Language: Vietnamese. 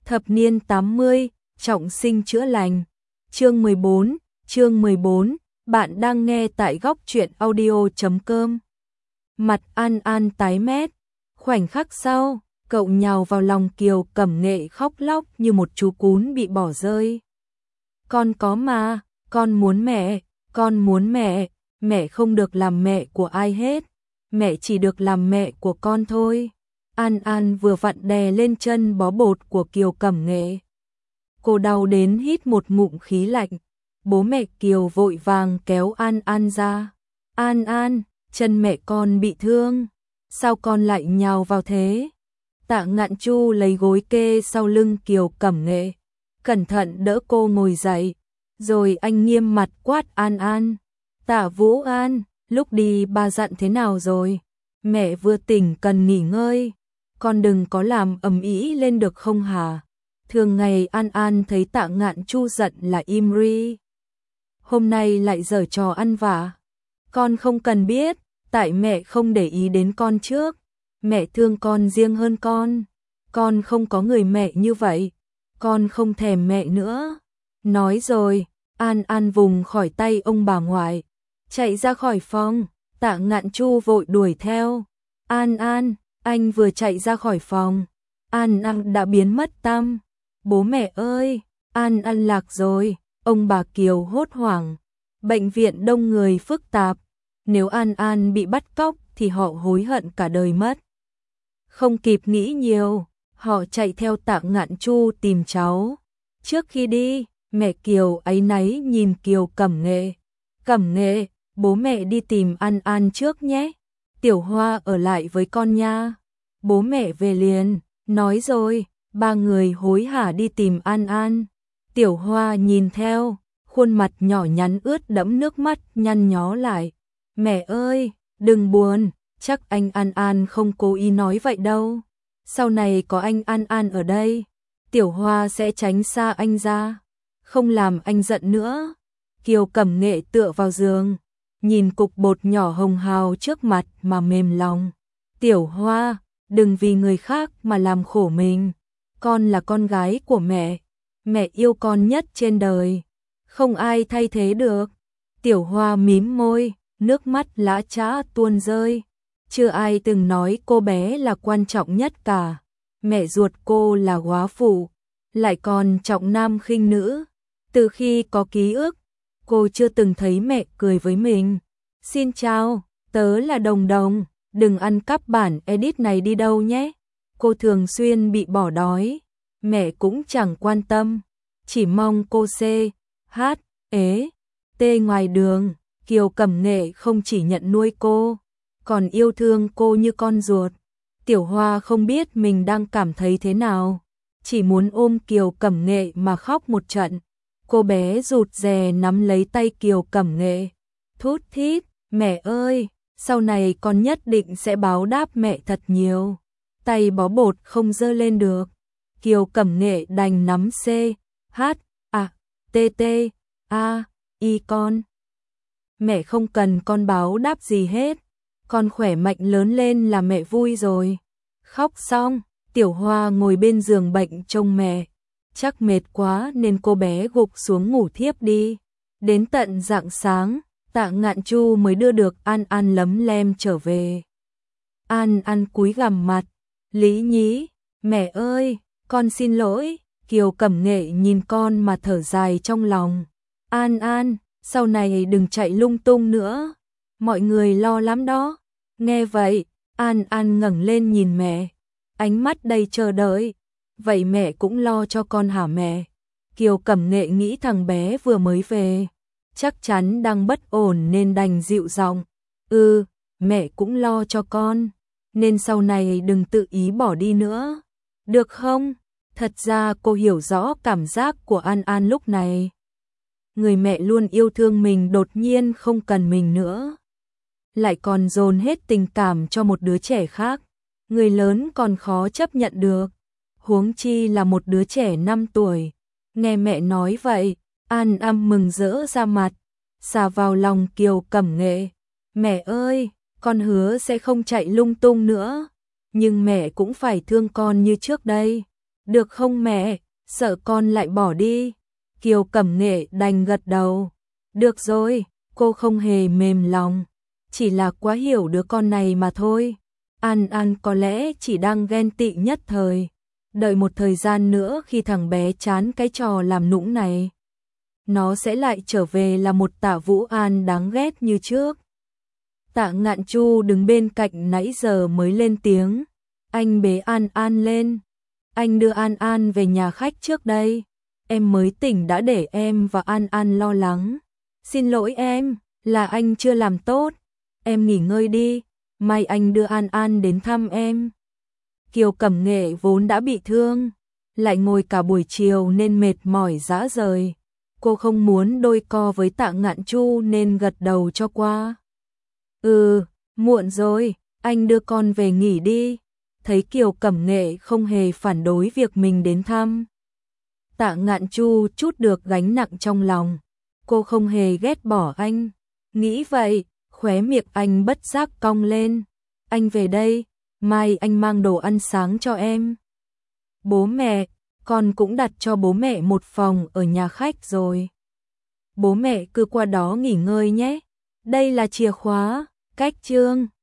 Thập niên 80, trọng sinh chữa lành. Chương 14, bạn đang nghe tại góc truyện audio.com. Mặt An An tái mét, khoảnh khắc sau, cậu nhào vào lòng Kiều Cẩm Nghệ khóc lóc như một chú cún bị bỏ rơi. Con có mà, con muốn mẹ, mẹ không được làm mẹ của ai hết, mẹ chỉ được làm mẹ của con thôi. An An vừa vặn đè lên chân bó bột của Kiều Cẩm Nghệ. Cô đau đến hít một ngụm khí lạnh. Bố mẹ Kiều vội vàng kéo An An ra. An An, chân mẹ con bị thương. Sao con lại nhào vào thế? Tạ Ngạn Chu lấy gối kê sau lưng Kiều Cẩm Nghệ, cẩn thận đỡ cô ngồi dậy. Rồi anh nghiêm mặt quát An An. Tạ Vũ An, lúc đi ba dặn thế nào rồi? Mẹ vừa tỉnh cần nghỉ ngơi. Con đừng có làm ầm ĩ lên được không hả? Thường ngày An An thấy Tạ Ngạn Chu giận là im ri. Hôm nay lại giở trò ăn vạ. Con không cần biết, tại mẹ không để ý đến con trước. Mẹ thương con riêng hơn con. Con không có người mẹ như vậy. Con không thèm mẹ nữa. Nói rồi, An An vùng khỏi tay ông bà ngoại, chạy ra khỏi phòng. Tạ Ngạn Chu vội đuổi theo. An An, anh vừa chạy ra khỏi phòng, An An đã biến mất tăm. Bố mẹ ơi, An An lạc rồi. Ông bà Kiều hốt hoảng. Bệnh viện đông người phức tạp. Nếu An An bị bắt cóc thì họ hối hận cả đời mất. Không kịp nghĩ nhiều, họ chạy theo Tạ Ngạn Chu tìm cháu. Trước khi đi, mẹ Kiều áy náy nhìn Kiều Cẩm Nghệ. Cẩm Nghệ, bố mẹ đi tìm An An trước nhé. Tiểu Hoa ở lại với con nha. Bố mẹ về liền. Nói rồi, ba người hối hả đi tìm An An. Tiểu Hoa nhìn theo, khuôn mặt nhỏ nhắn ướt đẫm nước mắt nhăn nhó lại. Mẹ ơi, đừng buồn, chắc anh An An không cố ý nói vậy đâu. Sau này có anh An An ở đây, Tiểu Hoa sẽ tránh xa anh ra, không làm anh giận nữa. Kiều Cẩm Nghệ tựa vào giường, nhìn cục bột nhỏ hồng hào trước mặt mà mềm lòng. Tiểu Hoa, đừng vì người khác mà làm khổ mình. Con là con gái của mẹ. Mẹ yêu con nhất trên đời. Không ai thay thế được. Tiểu Hoa mím môi, nước mắt lã chã tuôn rơi. Chưa ai từng nói cô bé là quan trọng nhất cả. Mẹ ruột cô là góa phụ, lại còn trọng nam khinh nữ. Từ khi có ký ức, cô chưa từng thấy mẹ cười với mình. Xin chào, tớ là Đồng Đồng, đừng ăn cắp bản edit này đi đâu nhé. Cô thường xuyên bị bỏ đói, mẹ cũng chẳng quan tâm, chỉ mong cô T ngoài đường. Kiều Cẩm Nghệ không chỉ nhận nuôi cô, còn yêu thương cô như con ruột. Tiểu Hoa không biết mình đang cảm thấy thế nào, chỉ muốn ôm Kiều Cẩm Nghệ mà khóc một trận. Cô bé rụt rè nắm lấy tay Kiều Cẩm Nghệ, thút thít, mẹ ơi, sau này con nhất định sẽ báo đáp mẹ thật nhiều. Tay bó bột không giơ lên được, Kiều Cẩm Nghệ đành nắm con. Mẹ không cần con báo đáp gì hết, con khỏe mạnh lớn lên là mẹ vui rồi. Khóc xong, Tiểu Hoa ngồi bên giường bệnh trông mẹ. Chắc mệt quá nên cô bé gục xuống ngủ thiếp đi. Đến tận rạng sáng, Tạ Ngạn Chu mới đưa được An An lấm lem trở về. An An cúi gằm mặt, lý nhí, mẹ ơi, con xin lỗi. Kiều Cẩm Nghệ nhìn con mà thở dài trong lòng. An An, sau này đừng chạy lung tung nữa, mọi người lo lắm đó. Nghe vậy, An An ngẩng lên nhìn mẹ, ánh mắt đầy chờ đợi. Vậy mẹ cũng lo cho con hả mẹ? Kiều Cẩm Nghệ nghĩ thằng bé vừa mới về, chắc chắn đang bất ổn nên đành dịu giọng. Mẹ cũng lo cho con, nên sau này đừng tự ý bỏ đi nữa, được không? Thật ra cô hiểu rõ cảm giác của An An lúc này. Người mẹ luôn yêu thương mình đột nhiên không cần mình nữa, lại còn dồn hết tình cảm cho một đứa trẻ khác. Người lớn còn khó chấp nhận được, huống chi là một đứa trẻ 5 tuổi. Nghe mẹ nói vậy, An An mừng rỡ ra mặt, xà vào lòng Kiều Cẩm Nghệ. Mẹ ơi, con hứa sẽ không chạy lung tung nữa, nhưng mẹ cũng phải thương con như trước đây. Được không mẹ, sợ con lại bỏ đi. Kiều Cẩm Nghệ đành gật đầu. Được rồi, cô không hề mềm lòng, chỉ là quá hiểu đứa con này mà thôi. An An có lẽ chỉ đang ghen tị nhất thời. Đợi một thời gian nữa khi thằng bé chán cái trò làm nũng này, nó sẽ lại trở về là một Tạ Vũ An đáng ghét như trước. Tạ Ngạn Chu đứng bên cạnh nãy giờ mới lên tiếng. Anh bế An An lên. Anh đưa An An về nhà khách trước đây. Em mới tỉnh đã để em và An An lo lắng. Xin lỗi em, là anh chưa làm tốt. Em nghỉ ngơi đi, mai anh đưa An An đến thăm em. Kiều Cẩm Nghệ vốn đã bị thương, lại ngồi cả buổi chiều nên mệt mỏi rã rời. Cô không muốn đôi co với Tạ Ngạn Chu nên gật đầu cho qua. Muộn rồi, anh đưa con về nghỉ đi. Thấy Kiều Cẩm Nghệ không hề phản đối việc mình đến thăm, Tạ Ngạn Chu chút được gánh nặng trong lòng. Cô không hề ghét bỏ anh. Nghĩ vậy, khóe miệng anh bất giác cong lên. Anh về đây, mai anh mang đồ ăn sáng cho em. Bố mẹ, con cũng đặt cho bố mẹ một phòng ở nhà khách rồi. Bố mẹ cứ qua đó nghỉ ngơi nhé. Đây là chìa khóa, cách Trương.